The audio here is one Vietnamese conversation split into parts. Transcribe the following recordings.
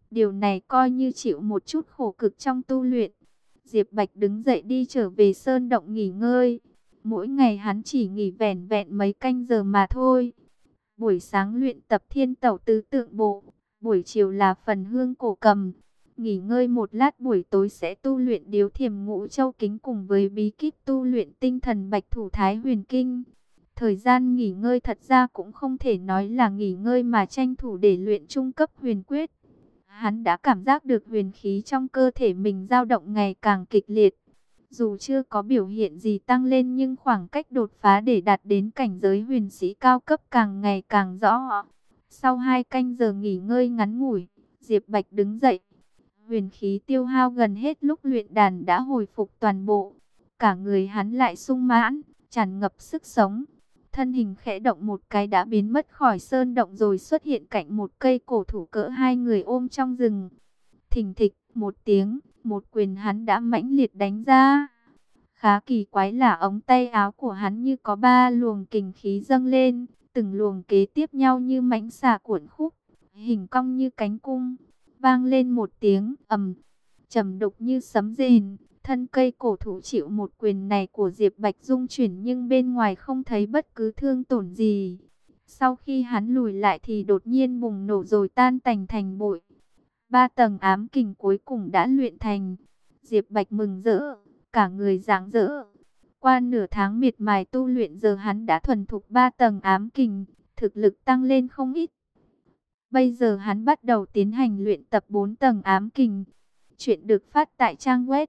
Điều này coi như chịu một chút khổ cực trong tu luyện. Diệp Bạch đứng dậy đi trở về sơn động nghỉ ngơi. Mỗi ngày hắn chỉ nghỉ vẻn vẹn mấy canh giờ mà thôi. Buổi sáng luyện tập thiên tẩu tứ tượng bộ, buổi chiều là phần hương cổ cầm. Nghỉ ngơi một lát buổi tối sẽ tu luyện điếu thiềm ngũ châu kính cùng với bí kíp tu luyện tinh thần bạch thủ thái huyền kinh. Thời gian nghỉ ngơi thật ra cũng không thể nói là nghỉ ngơi mà tranh thủ để luyện trung cấp huyền quyết. Hắn đã cảm giác được huyền khí trong cơ thể mình dao động ngày càng kịch liệt. Dù chưa có biểu hiện gì tăng lên nhưng khoảng cách đột phá để đạt đến cảnh giới huyền sĩ cao cấp càng ngày càng rõ. Sau 2 canh giờ nghỉ ngơi ngắn ngủi, Diệp Bạch đứng dậy. Huyền khí tiêu hao gần hết lúc luyện đàn đã hồi phục toàn bộ. Cả người hắn lại sung mãn, tràn ngập sức sống. Thân hình khẽ động một cái đã biến mất khỏi sơn động rồi xuất hiện cạnh một cây cổ thụ cỡ 2 người ôm trong rừng. Thình thịch, một tiếng, một quyền hắn đã mãnh liệt đánh ra. Khá kỳ quái là ống tay áo của hắn như có 3 luồng kình khí dâng lên, từng luồng kế tiếp nhau như mãnh xà cuộn khúc, hình cong như cánh cung. Vang lên một tiếng ầm, trầm đục như sấm rền. Thân cây cổ thụ chịu một quyền này của Diệp Bạch rung chuyển nhưng bên ngoài không thấy bất cứ thương tổn gì. Sau khi hắn lùi lại thì đột nhiên bùng nổ rồi tan tành thành bụi. 3 tầng ám kình cuối cùng đã luyện thành. Diệp Bạch mừng rỡ, cả người rạng rỡ. Qua nửa tháng miệt mài tu luyện giờ hắn đã thuần thục 3 tầng ám kình, thực lực tăng lên không ít. Bây giờ hắn bắt đầu tiến hành luyện tập 4 tầng ám kình. Chuyện được phát tại trang web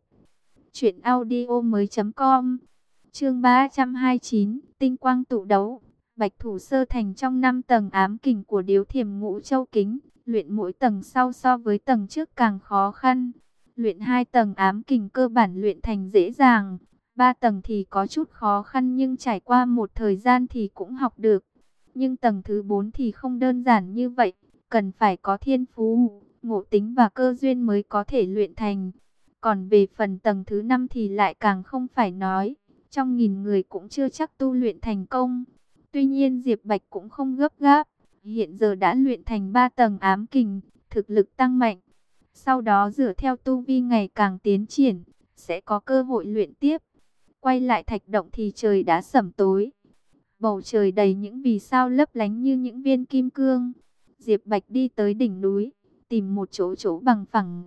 truyệnaudiomoi.com. Chương 329, tinh quang tụ đấu. Bạch thủ sơ thành trong 5 tầng ám kình của điếu thiềm ngũ châu kính, luyện mỗi tầng sau so với tầng trước càng khó khăn. Luyện 2 tầng ám kình cơ bản luyện thành dễ dàng, 3 tầng thì có chút khó khăn nhưng trải qua một thời gian thì cũng học được. Nhưng tầng thứ 4 thì không đơn giản như vậy, cần phải có thiên phú, ngộ tính và cơ duyên mới có thể luyện thành. Còn về phần tầng thứ 5 thì lại càng không phải nói, trong 1000 người cũng chưa chắc tu luyện thành công. Tuy nhiên Diệp Bạch cũng không gấp gáp, hiện giờ đã luyện thành 3 tầng ám kình, thực lực tăng mạnh. Sau đó dựa theo tu vi ngày càng tiến triển, sẽ có cơ hội luyện tiếp. Quay lại thạch động thì trời đã sẩm tối. Bầu trời đầy những vì sao lấp lánh như những viên kim cương. Diệp Bạch đi tới đỉnh núi, tìm một chỗ bằng phẳng.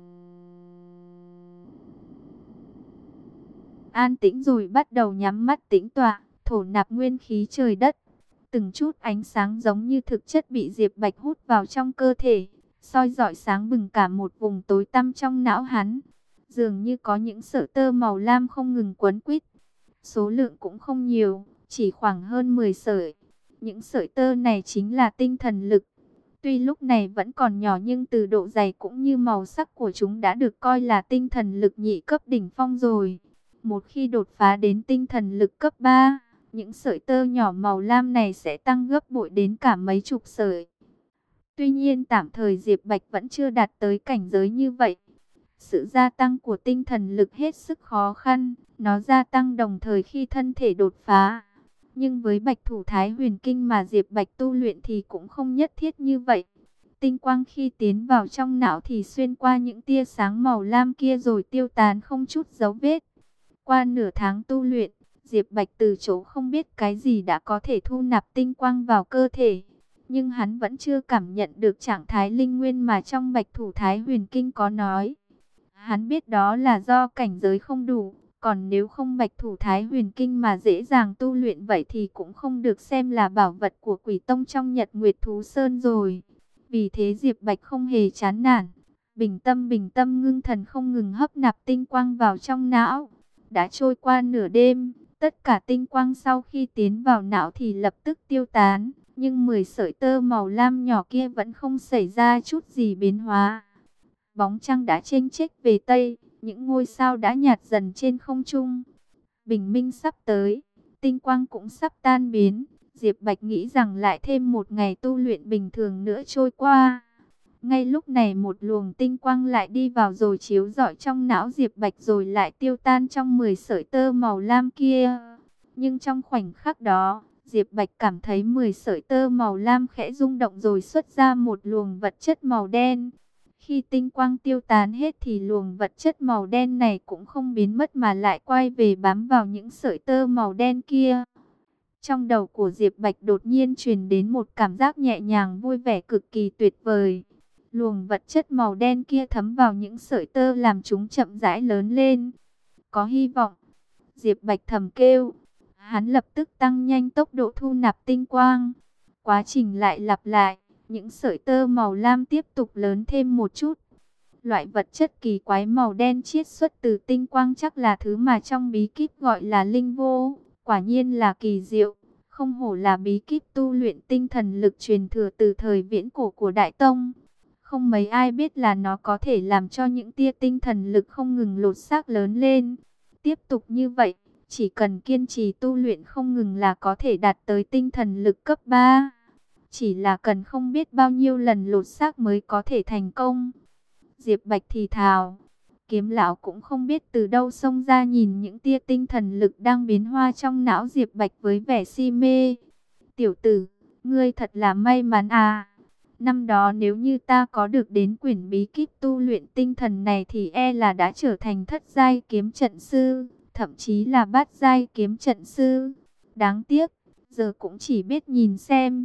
An tĩnh rồi bắt đầu nhắm mắt tĩnh tọa, thổ nạp nguyên khí trời đất. Từng chút ánh sáng giống như thực chất bị Diệp Bạch hút vào trong cơ thể, soi rọi sáng bừng cả một vùng tối tăm trong não hắn. Dường như có những sợi tơ màu lam không ngừng quấn quýt. Số lượng cũng không nhiều, chỉ khoảng hơn 10 sợi. Những sợi tơ này chính là tinh thần lực. Tuy lúc này vẫn còn nhỏ nhưng từ độ dày cũng như màu sắc của chúng đã được coi là tinh thần lực nhị cấp đỉnh phong rồi. Một khi đột phá đến tinh thần lực cấp 3, những sợi tơ nhỏ màu lam này sẽ tăng gấp bội đến cả mấy chục sợi. Tuy nhiên tạm thời Diệp Bạch vẫn chưa đạt tới cảnh giới như vậy. Sự gia tăng của tinh thần lực hết sức khó khăn, nó gia tăng đồng thời khi thân thể đột phá. Nhưng với Bạch thủ thái huyền kinh mà Diệp Bạch tu luyện thì cũng không nhất thiết như vậy. Tinh quang khi tiến vào trong não thì xuyên qua những tia sáng màu lam kia rồi tiêu tán không chút dấu vết. Qua nửa tháng tu luyện, Diệp Bạch từ chỗ không biết cái gì đã có thể thu nạp tinh quang vào cơ thể. Nhưng hắn vẫn chưa cảm nhận được trạng thái linh nguyên mà trong Bạch thủ thái huyền kinh có nói. Hắn biết đó là do cảnh giới không đủ. Còn nếu không Bạch thủ thái huyền kinh mà dễ dàng tu luyện vậy thì cũng không được xem là bảo vật của Quỷ Tông trong Nhật Nguyệt Thú Sơn rồi. Vì thế Diệp Bạch không hề chán nản. Bình tâm ngưng thần không ngừng hấp nạp tinh quang vào trong não. Đã trôi qua nửa đêm, tất cả tinh quang sau khi tiến vào não thì lập tức tiêu tán. Nhưng 10 sợi tơ màu lam nhỏ kia vẫn không xảy ra chút gì biến hóa. Bóng trăng đã chênh chếch về Tây, những ngôi sao đã nhạt dần trên không trung. Bình minh sắp tới, tinh quang cũng sắp tan biến. Diệp Bạch nghĩ rằng lại thêm một ngày tu luyện bình thường nữa trôi qua. Ngay lúc này một luồng tinh quang lại đi vào rồi chiếu rọi trong não Diệp Bạch rồi lại tiêu tan trong 10 sợi tơ màu lam kia. Nhưng trong khoảnh khắc đó, Diệp Bạch cảm thấy 10 sợi tơ màu lam khẽ rung động rồi xuất ra một luồng vật chất màu đen. Khi tinh quang tiêu tán hết thì luồng vật chất màu đen này cũng không biến mất mà lại quay về bám vào những sợi tơ màu đen kia. Trong đầu của Diệp Bạch đột nhiên truyền đến một cảm giác nhẹ nhàng vui vẻ cực kỳ tuyệt vời. Luồng vật chất màu đen kia thấm vào những sợi tơ làm chúng chậm rãi lớn lên. Có hy vọng. Diệp Bạch thầm kêu. Hắn lập tức tăng nhanh tốc độ thu nạp tinh quang. Quá trình lại lặp lại. Những sợi tơ màu lam tiếp tục lớn thêm một chút. Loại vật chất kỳ quái màu đen chiết xuất từ tinh quang chắc là thứ mà trong bí kíp gọi là linh vô. Quả nhiên là kỳ diệu. Không hổ là bí kíp tu luyện tinh thần lực truyền thừa từ thời viễn cổ của Đại Tông. Không mấy ai biết là nó có thể làm cho những tia tinh thần lực không ngừng lột xác lớn lên. Tiếp tục như vậy, chỉ cần kiên trì tu luyện không ngừng là có thể đạt tới tinh thần lực cấp 3. Chỉ là cần không biết bao nhiêu lần lột xác mới có thể thành công. Diệp Bạch thì thào. Kiếm lão cũng không biết từ đâu xông ra nhìn những tia tinh thần lực đang biến hoa trong não Diệp Bạch với vẻ si mê. Tiểu tử, ngươi thật là may mắn à. Năm đó nếu như ta có được đến quyển bí kíp tu luyện tinh thần này thì e là đã trở thành thất giai kiếm trận sư, thậm chí là bát giai kiếm trận sư. Đáng tiếc, giờ cũng chỉ biết nhìn xem,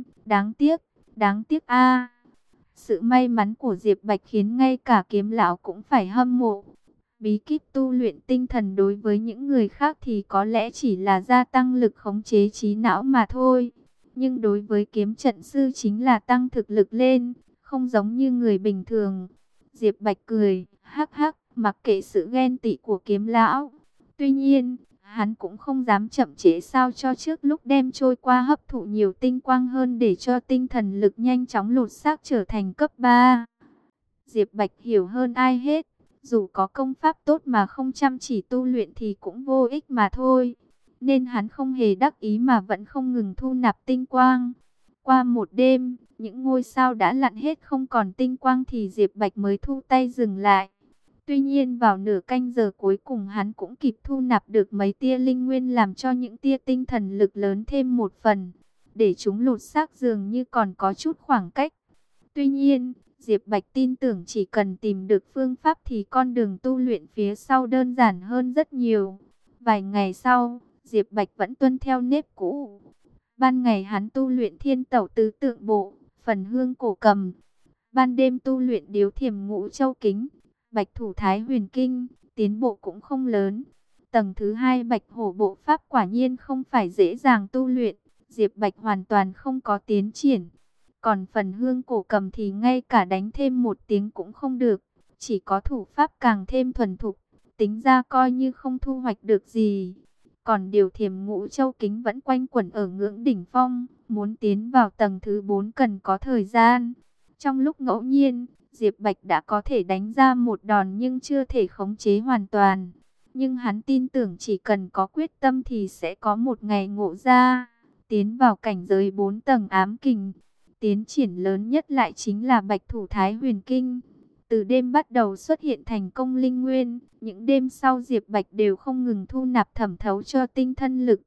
đáng tiếc a. Sự may mắn của Diệp Bạch khiến ngay cả kiếm lão cũng phải hâm mộ. Bí kíp tu luyện tinh thần đối với những người khác thì có lẽ chỉ là gia tăng lực khống chế trí não mà thôi. Nhưng đối với kiếm trận sư chính là tăng thực lực lên, không giống như người bình thường. Diệp Bạch cười, hắc hắc, mặc kệ sự ghen tị của kiếm lão. Tuy nhiên, hắn cũng không dám chậm trễ sao cho trước lúc đem trôi qua hấp thụ nhiều tinh quang hơn để cho tinh thần lực nhanh chóng lột xác trở thành cấp 3. Diệp Bạch hiểu hơn ai hết, dù có công pháp tốt mà không chăm chỉ tu luyện thì cũng vô ích mà thôi. Nên hắn không hề đắc ý mà vẫn không ngừng thu nạp tinh quang. Qua một đêm, những ngôi sao đã lặn hết không còn tinh quang thì Diệp Bạch mới thu tay dừng lại. Tuy nhiên vào nửa canh giờ cuối cùng hắn cũng kịp thu nạp được mấy tia linh nguyên làm cho những tia tinh thần lực lớn thêm một phần. Để chúng lột xác dường như còn có chút khoảng cách. Tuy nhiên, Diệp Bạch tin tưởng chỉ cần tìm được phương pháp thì con đường tu luyện phía sau đơn giản hơn rất nhiều. Vài ngày sau, Diệp Bạch vẫn tuân theo nếp cũ. Ban ngày hắn tu luyện thiên tẩu tứ tượng bộ, phần hương cổ cầm. Ban đêm tu luyện điếu thiềm ngũ châu kính, bạch thủ thái huyền kinh, tiến bộ cũng không lớn. Tầng thứ 2 bạch hổ bộ pháp quả nhiên không phải dễ dàng tu luyện, Diệp Bạch hoàn toàn không có tiến triển. Còn phần hương cổ cầm thì ngay cả đánh thêm một tiếng cũng không được, chỉ có thủ pháp càng thêm thuần thục, tính ra coi như không thu hoạch được gì. Còn điều thiềm ngũ châu kính vẫn quanh quẩn ở ngưỡng đỉnh phong, muốn tiến vào tầng thứ 4 cần có thời gian. Trong lúc ngẫu nhiên, Diệp Bạch đã có thể đánh ra một đòn nhưng chưa thể khống chế hoàn toàn. Nhưng hắn tin tưởng chỉ cần có quyết tâm thì sẽ có một ngày ngộ ra, tiến vào cảnh giới 4 tầng ám kình. Tiến triển lớn nhất lại chính là bạch thủ thái huyền kinh. Từ đêm bắt đầu xuất hiện thành công linh nguyên, những đêm sau Diệp Bạch đều không ngừng thu nạp thẩm thấu cho tinh thần lực.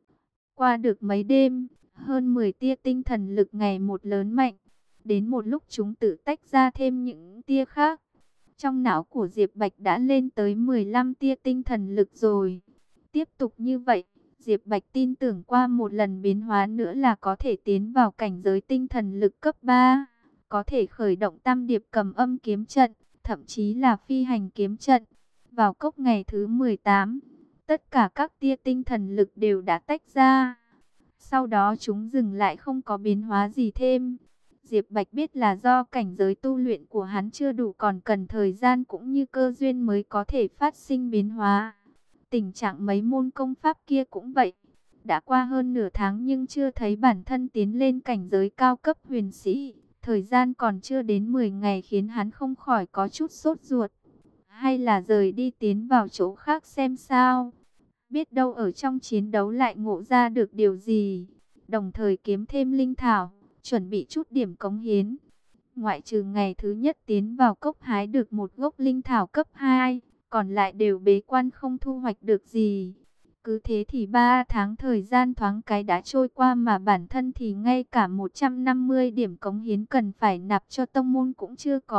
Qua được mấy đêm, hơn 10 tia tinh thần lực ngày một lớn mạnh. Đến một lúc chúng tự tách ra thêm những tia khác. Trong não của Diệp Bạch đã lên tới 15 tia tinh thần lực rồi. Tiếp tục như vậy, Diệp Bạch tin tưởng qua một lần biến hóa nữa là có thể tiến vào cảnh giới tinh thần lực cấp 3. Có thể khởi động tam điệp cầm âm kiếm trận, thậm chí là phi hành kiếm trận. Vào cốc ngày thứ 18, tất cả các tia tinh thần lực đều đã tách ra. Sau đó chúng dừng lại không có biến hóa gì thêm. Diệp Bạch biết là do cảnh giới tu luyện của hắn chưa đủ còn cần thời gian cũng như cơ duyên mới có thể phát sinh biến hóa. Tình trạng mấy môn công pháp kia cũng vậy. Đã qua hơn nửa tháng nhưng chưa thấy bản thân tiến lên cảnh giới cao cấp huyền sĩ. Thời gian còn chưa đến 10 ngày khiến hắn không khỏi có chút sốt ruột. Hay là rời đi tiến vào chỗ khác xem sao. Biết đâu ở trong chiến đấu lại ngộ ra được điều gì. Đồng thời kiếm thêm linh thảo, chuẩn bị chút điểm cống hiến. Ngoại trừ ngày thứ nhất tiến vào cốc hái được một gốc linh thảo cấp 2, còn lại đều bế quan không thu hoạch được gì. Cứ thế thì 3 tháng thời gian thoáng cái đã trôi qua mà bản thân thì ngay cả 150 điểm cống hiến cần phải nạp cho tông môn cũng chưa có.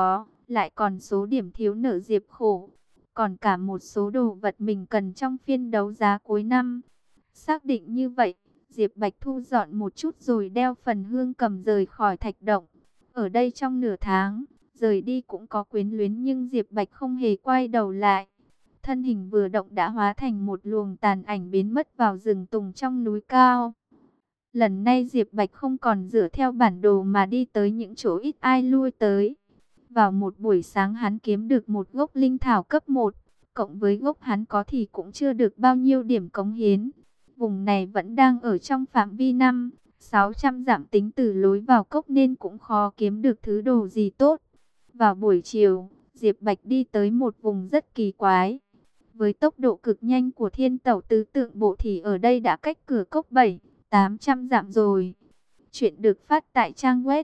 lại còn số điểm thiếu nợ Diệp Khổ, còn cả một số đồ vật mình cần trong phiên đấu giá cuối năm. Xác định như vậy, Diệp Bạch thu dọn một chút rồi đeo phần hương cầm rời khỏi thạch động. Ở đây trong nửa tháng, rời đi cũng có quyến luyến nhưng Diệp Bạch không hề quay đầu lại. Thân hình vừa động đã hóa thành một luồng tàn ảnh biến mất vào rừng tùng trong núi cao. Lần này Diệp Bạch không còn dựa theo bản đồ mà đi tới những chỗ ít ai lui tới. Vào một buổi sáng hắn kiếm được một gốc linh thảo cấp 1, cộng với gốc hắn có thì cũng chưa được bao nhiêu điểm cống hiến. Vùng này vẫn đang ở trong phạm vi 500-600 dặm tính từ lối vào cốc nên cũng khó kiếm được thứ đồ gì tốt. Vào buổi chiều, Diệp Bạch đi tới một vùng rất kỳ quái. Với tốc độ cực nhanh của thiên tẩu tứ tượng bộ thì ở đây đã cách cửa cốc 700-800 dặm rồi. Chuyện được phát tại trang web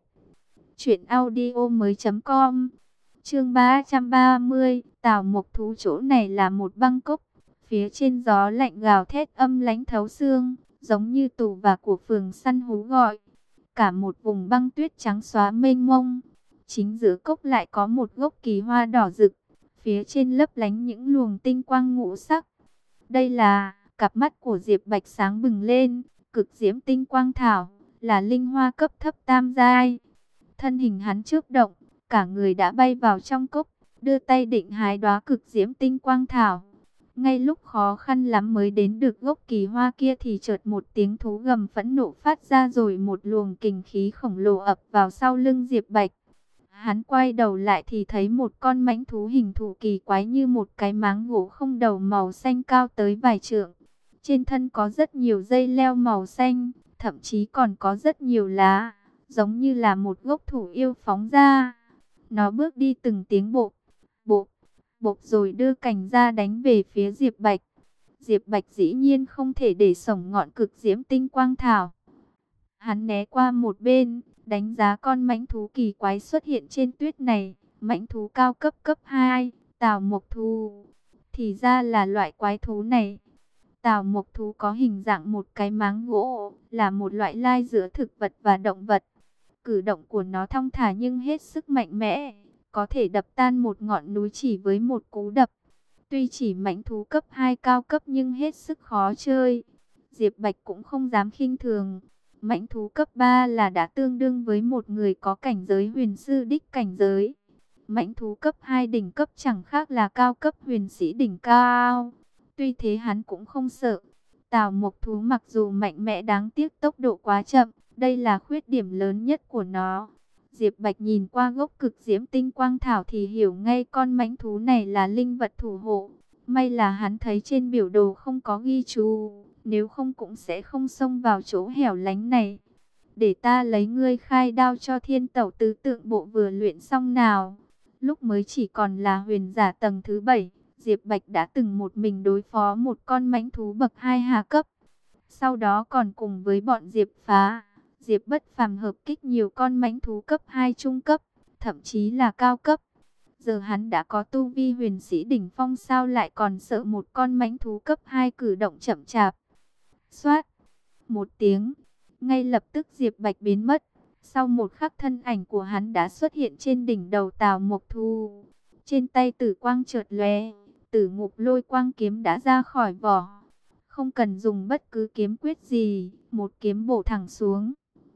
truyệnaudiomoi.com. Chương 330, Tào Mộc Thú. Chỗ này là một băng cốc, phía trên gió lạnh gào thét âm lãnh thấu xương, giống như tù và của phường săn hú gọi. Cả một vùng băng tuyết trắng xóa mênh mông. Chính giữa cốc lại có một gốc kỳ hoa đỏ rực, phía trên lấp lánh những luồng tinh quang ngũ sắc. Đây là, cặp mắt của Diệp Bạch sáng bừng lên, cực diễm tinh quang thảo, là linh hoa cấp thấp tam giai. Thân hình hắn chớp động, cả người đã bay vào trong cốc, đưa tay định hái đóa cực diễm tinh quang thảo. Ngay lúc khó khăn lắm mới đến được gốc kỳ hoa kia thì chợt một tiếng thú gầm phẫn nộ phát ra rồi một luồng kình khí khổng lồ ập vào sau lưng Diệp Bạch. Hắn quay đầu lại thì thấy một con mãnh thú hình thù kỳ quái như một cái máng gỗ không đầu màu xanh cao tới vài trượng. Trên thân có rất nhiều dây leo màu xanh, thậm chí còn có rất nhiều lá, giống như là một gốc thủ yêu phóng ra. Nó bước đi từng tiếng bộ, bộ, bộ rồi đưa cành ra đánh về phía Diệp Bạch. Diệp Bạch dĩ nhiên không thể để sổng ngọn cực diễm tinh quang thảo. Hắn né qua một bên, đánh giá con mãnh thú kỳ quái xuất hiện trên tuyết này. Mãnh thú cao cấp cấp 2, Tào Mộc Thú. Thì ra là loại quái thú này. Tào Mộc Thú có hình dạng một cái máng gỗ, là một loại lai giữa thực vật và động vật. Cử động của nó thong thả nhưng hết sức mạnh mẽ, có thể đập tan một ngọn núi chỉ với một cú đập. Tuy chỉ mãnh thú cấp 2 cao cấp nhưng hết sức khó chơi. Diệp Bạch cũng không dám khinh thường. Mãnh thú cấp 3 là đã tương đương với một người có cảnh giới huyền sư đích cảnh giới. Mãnh thú cấp 2 đỉnh cấp chẳng khác là cao cấp huyền sĩ đỉnh cao. Tuy thế hắn cũng không sợ. Tào Mộc Thú mặc dù mạnh mẽ đáng tiếc tốc độ quá chậm, đây là khuyết điểm lớn nhất của nó. Diệp Bạch nhìn qua gốc cực diễm tinh quang thảo thì hiểu ngay con mãnh thú này là linh vật thủ hộ. May là hắn thấy trên biểu đồ không có ghi chú, nếu không cũng sẽ không xông vào chỗ hẻo lánh này. Để ta lấy ngươi khai đao cho thiên tẩu tứ tượng bộ vừa luyện xong nào. Lúc mới chỉ còn là huyền giả tầng thứ 7, Diệp Bạch đã từng một mình đối phó một con mãnh thú bậc 2 hạ cấp. Sau đó còn cùng với bọn Diệp Phá, Diệp Bất Phàm hợp kích nhiều con mãnh thú cấp 2 trung cấp, thậm chí là cao cấp. Giờ hắn đã có tu vi huyền sĩ đỉnh phong, sao lại còn sợ một con mãnh thú cấp 2 cử động chậm chạp. Xoát một tiếng, ngay lập tức Diệp Bạch biến mất. Sau một khắc thân ảnh của hắn đã xuất hiện trên đỉnh đầu Tào Mộc Thú. Trên tay tử quang chợt lóe, Tử Ngục Lôi Quang kiếm đã ra khỏi vỏ. Không cần dùng bất cứ kiếm quyết gì, một kiếm bổ thẳng xuống.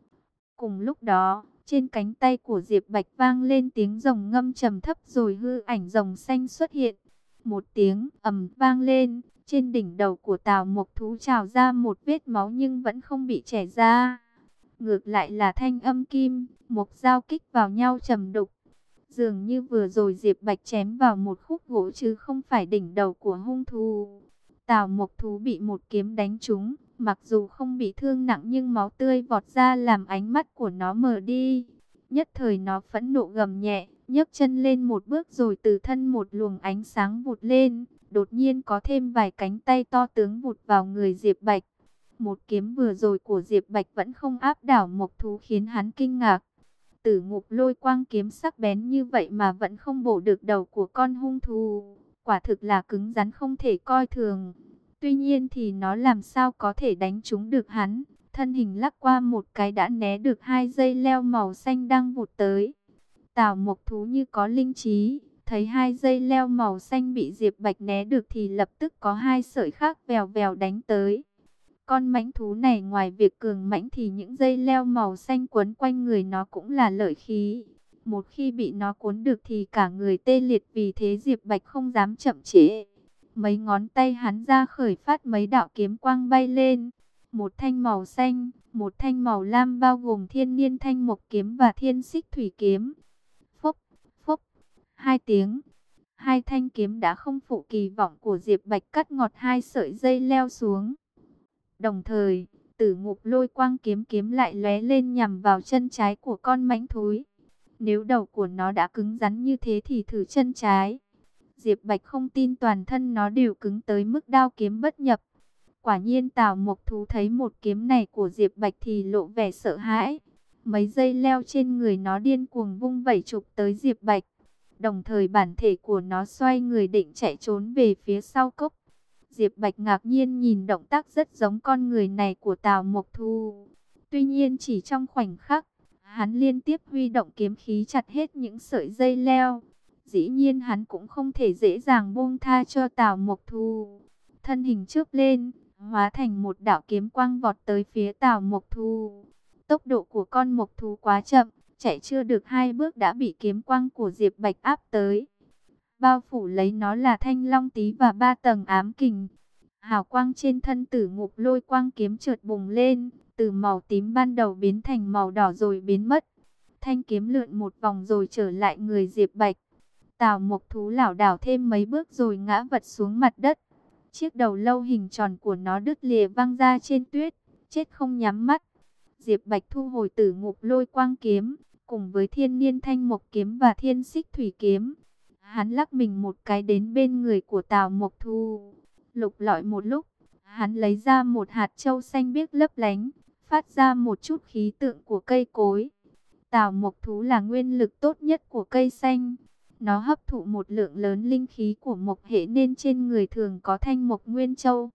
Cùng lúc đó, trên cánh tay của Diệp Bạch vang lên tiếng rồng ngâm trầm thấp rồi hư ảnh rồng xanh xuất hiện. Một tiếng ầm vang lên, trên đỉnh đầu của Tào Mộc Thú trào ra một vết máu nhưng vẫn không bị chẻ ra. Ngược lại là thanh âm kim, mộc giao kích vào nhau trầm đục. Dường như vừa rồi Diệp Bạch chém vào một khúc gỗ chứ không phải đỉnh đầu của hung thú. Tào Mộc Thú bị một kiếm đánh trúng, mặc dù không bị thương nặng nhưng máu tươi vọt ra làm ánh mắt của nó mờ đi. Nhất thời nó phẫn nộ gầm nhẹ, nhấc chân lên một bước rồi từ thân một luồng ánh sáng vụt lên. Đột nhiên có thêm vài cánh tay to tướng vụt vào người Diệp Bạch. Một kiếm vừa rồi của Diệp Bạch vẫn không áp đảo Mộc Thú khiến hắn kinh ngạc. Tử Ngục Lôi Quang kiếm sắc bén như vậy mà vẫn không bổ được đầu của con hung thú. Quả thực là cứng rắn không thể coi thường. Tuy nhiên thì nó làm sao có thể đánh trúng được hắn. Thân hình lắc qua một cái đã né được hai dây leo màu xanh đang vụt tới. Tào Mộc Thú như có linh trí, thấy hai dây leo màu xanh bị Diệp Bạch né được thì lập tức có hai sợi khác vèo vèo đánh tới. Con mãnh thú này ngoài việc cường mãnh thì những dây leo màu xanh quấn quanh người nó cũng là lợi khí. Một khi bị nó cuốn được thì cả người tê liệt, vì thế Diệp Bạch không dám chậm trễ. Mấy ngón tay hắn ra khởi phát mấy đạo kiếm quang bay lên. Một thanh màu xanh, một thanh màu lam bao gồm Thiên Niên Thanh Mộc kiếm và Thiên Xích Thủy kiếm. Phốc, phốc, hai tiếng. Hai thanh kiếm đã không phụ kỳ vọng của Diệp Bạch, cắt ngọt hai sợi dây leo xuống. Đồng thời, Tử Ngục Lôi Quang kiếm kiếm lại lóe lên nhằm vào chân trái của con mãnh thú. Nếu đầu của nó đã cứng rắn như thế thì thử chân trái. Diệp Bạch không tin toàn thân nó đều cứng tới mức đao kiếm bất nhập. Quả nhiên Tào Mộc Thú thấy một kiếm này của Diệp Bạch thì lộ vẻ sợ hãi. Mấy dây leo trên người nó điên cuồng vung vẩy chụp tới Diệp Bạch. Đồng thời bản thể của nó xoay người định chạy trốn về phía sau cốc. Diệp Bạch ngạc nhiên nhìn động tác rất giống con người này của Tào Mộc Thú. Tuy nhiên chỉ trong khoảnh khắc, hắn liên tiếp huy động kiếm khí chặt hết những sợi dây leo. Dĩ nhiên hắn cũng không thể dễ dàng buông tha cho Tào Mộc Thú. Thân hình chớp lên, hóa thành một đạo kiếm quang vọt tới phía Tào Mộc Thú. Tốc độ của con mộc thú quá chậm, chạy chưa được hai bước đã bị kiếm quang của Diệp Bạch áp tới. Bao phủ lấy nó là Thanh Long Tí và 3 tầng ám kình. Hào quang trên thân Tử Ngục Lôi Quang kiếm chợt bùng lên, từ màu tím ban đầu biến thành màu đỏ rồi biến mất. Thanh kiếm lượn một vòng rồi trở lại người Diệp Bạch. Tào Mộc Thú lảo đảo thêm mấy bước rồi ngã vật xuống mặt đất. Chiếc đầu lâu hình tròn của nó đứt lìa văng ra trên tuyết, chết không nhắm mắt. Diệp Bạch thu hồi Tử Ngục Lôi Quang kiếm, cùng với Thiên Niên Thanh Mộc kiếm và Thiên Xích Thủy kiếm. Hắn lắc mình một cái đến bên người của Tào Mộc Thú. Lục lọi một lúc, hắn lấy ra một hạt châu xanh biếc lấp lánh, phát ra một chút khí tượng của cây cối. Tào Mộc Thú là nguyên lực tốt nhất của cây xanh. Nó hấp thụ một lượng lớn linh khí của mộc hệ nên trên người thường có thanh mộc nguyên châu.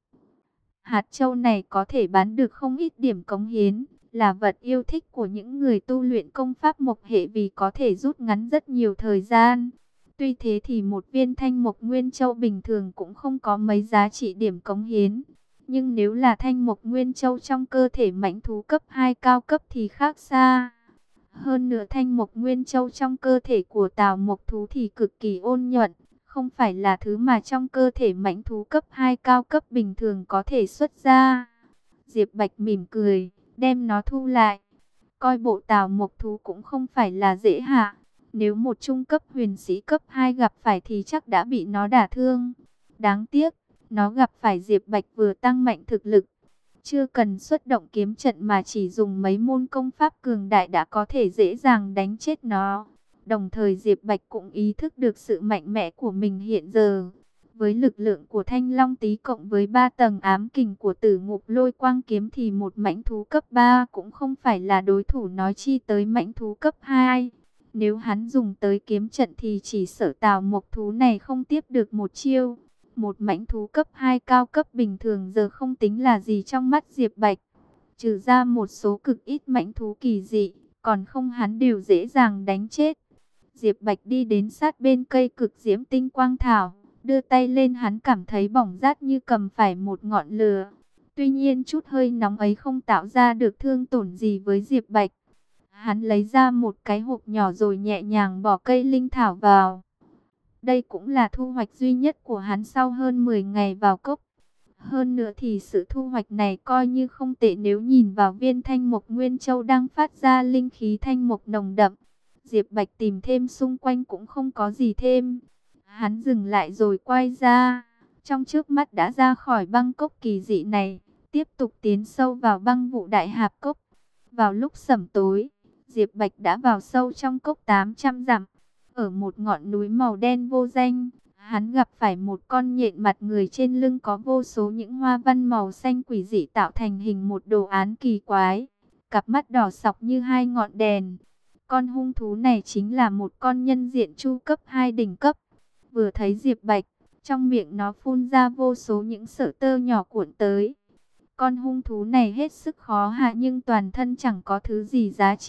Hạt châu này có thể bán được không ít điểm cống hiến, là vật yêu thích của những người tu luyện công pháp mộc hệ vì có thể rút ngắn rất nhiều thời gian. Tuy thế thì một viên thanh mộc nguyên châu bình thường cũng không có mấy giá trị điểm cống hiến. Nhưng nếu là thanh mộc nguyên châu trong cơ thể mãnh thú cấp 2 cao cấp thì khác xa. Hơn nữa thanh mộc nguyên châu trong cơ thể của Tào Mộc Thú thì cực kỳ ôn nhuận, không phải là thứ mà trong cơ thể mãnh thú cấp 2 cao cấp bình thường có thể xuất ra. Diệp Bạch mỉm cười, đem nó thu lại. Coi bộ Tào Mộc Thú cũng không phải là dễ hạ. Nếu một trung cấp huyền sĩ cấp 2 gặp phải thì chắc đã bị nó đả thương. Đáng tiếc, nó gặp phải Diệp Bạch vừa tăng mạnh thực lực. Chưa cần xuất động kiếm trận mà chỉ dùng mấy môn công pháp cường đại đã có thể dễ dàng đánh chết nó. Đồng thời Diệp Bạch cũng ý thức được sự mạnh mẽ của mình hiện giờ. Với lực lượng của Thanh Long Tí cộng với 3 tầng ám kình của Tử Ngục Lôi Quang kiếm thì một mãnh thú cấp 3 cũng không phải là đối thủ, nói chi tới mãnh thú cấp 2. Nếu hắn dùng tới kiếm trận thì chỉ sợ Tào Mộc Thú này không tiếp được một chiêu. Một mãnh thú cấp 2 cao cấp bình thường giờ không tính là gì trong mắt Diệp Bạch. Trừ ra một số cực ít mãnh thú kỳ dị, còn không hắn đều dễ dàng đánh chết. Diệp Bạch đi đến sát bên cây cực diễm tinh quang thảo, đưa tay lên, hắn cảm thấy bỏng rát như cầm phải một ngọn lửa. Tuy nhiên chút hơi nóng ấy không tạo ra được thương tổn gì với Diệp Bạch. Hắn lấy ra một cái hộp nhỏ rồi nhẹ nhàng bỏ cây linh thảo vào. Đây cũng là thu hoạch duy nhất của hắn sau hơn 10 ngày vào cốc. Hơn nữa thì sự thu hoạch này coi như không tệ nếu nhìn vào viên thanh mộc nguyên châu đang phát ra linh khí thanh mộc nồng đậm. Diệp Bạch tìm thêm xung quanh cũng không có gì thêm. Hắn dừng lại rồi quay ra. Trong trước mắt đã ra khỏi băng cốc kỳ dị này, tiếp tục tiến sâu vào băng vụ đại hạp cốc. Vào lúc sẩm tối, Diệp Bạch đã vào sâu trong cốc 800 dặm. Ở một ngọn núi màu đen vô danh, hắn gặp phải một con nhện mặt người, trên lưng có vô số những hoa văn màu xanh quỷ dị tạo thành hình một đồ án kỳ quái. Cặp mắt đỏ sọc như hai ngọn đèn. Con hung thú này chính là một con nhân diện chu cấp 2 đỉnh cấp. Vừa thấy Diệp Bạch, trong miệng nó phun ra vô số những sợi tơ nhỏ cuộn tới. Con hung thú này hết sức khó hạ nhưng toàn thân chẳng có thứ gì giá trị,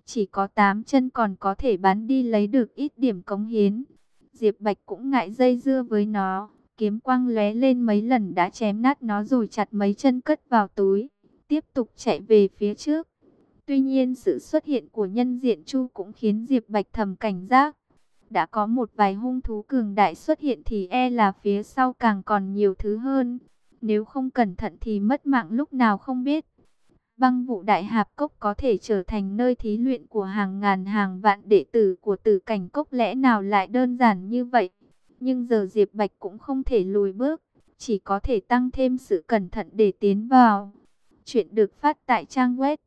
chỉ có 8 chân còn có thể bán đi lấy được ít điểm cống hiến. Diệp Bạch cũng ngại dây dưa với nó, kiếm quang lóe lên mấy lần đã chém nát nó rồi chặt mấy chân cất vào túi, tiếp tục chạy về phía trước. Tuy nhiên sự xuất hiện của nhân diện Chu cũng khiến Diệp Bạch thầm cảnh giác. Đã có một vài hung thú cường đại xuất hiện thì e là phía sau càng còn nhiều thứ hơn. Nếu không cẩn thận thì mất mạng lúc nào không biết. Băng Vụ Đại Hạp Cốc có thể trở thành nơi thí luyện của hàng ngàn hàng vạn đệ tử của Tử Cảnh Cốc, lẽ nào lại đơn giản như vậy? Nhưng giờ Diệp Bạch cũng không thể lùi bước, chỉ có thể tăng thêm sự cẩn thận để tiến vào. Chuyện được phát tại trang web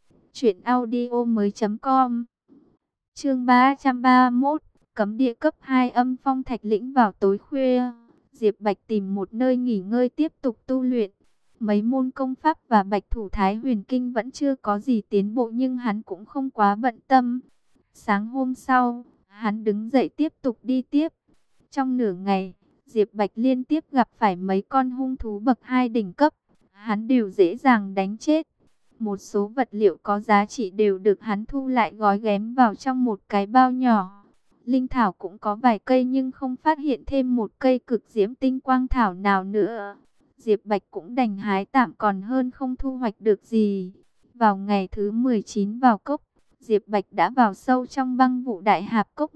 truyệnaudiomoi.com. Chương 331, cấm địa cấp 2 Âm Phong Thạch Lĩnh. Vào tối khuya, Diệp Bạch tìm một nơi nghỉ ngơi tiếp tục tu luyện. Mấy môn công pháp và Bạch Thủ Thái Huyền Kinh vẫn chưa có gì tiến bộ nhưng hắn cũng không quá bận tâm. Sáng hôm sau, hắn đứng dậy tiếp tục đi tiếp. Trong nửa ngày, Diệp Bạch liên tiếp gặp phải mấy con hung thú bậc 2 đỉnh cấp, hắn đều dễ dàng đánh chết. Một số vật liệu có giá trị đều được hắn thu lại gói ghém vào trong một cái bao nhỏ. Linh thảo cũng có vài cây nhưng không phát hiện thêm một cây cực diễm tinh quang thảo nào nữa. Diệp Bạch cũng đành hái tạm còn hơn không thu hoạch được gì. Vào ngày thứ 19 vào cốc, Diệp Bạch đã vào sâu trong Băng Vụ Đại Hạp Cốc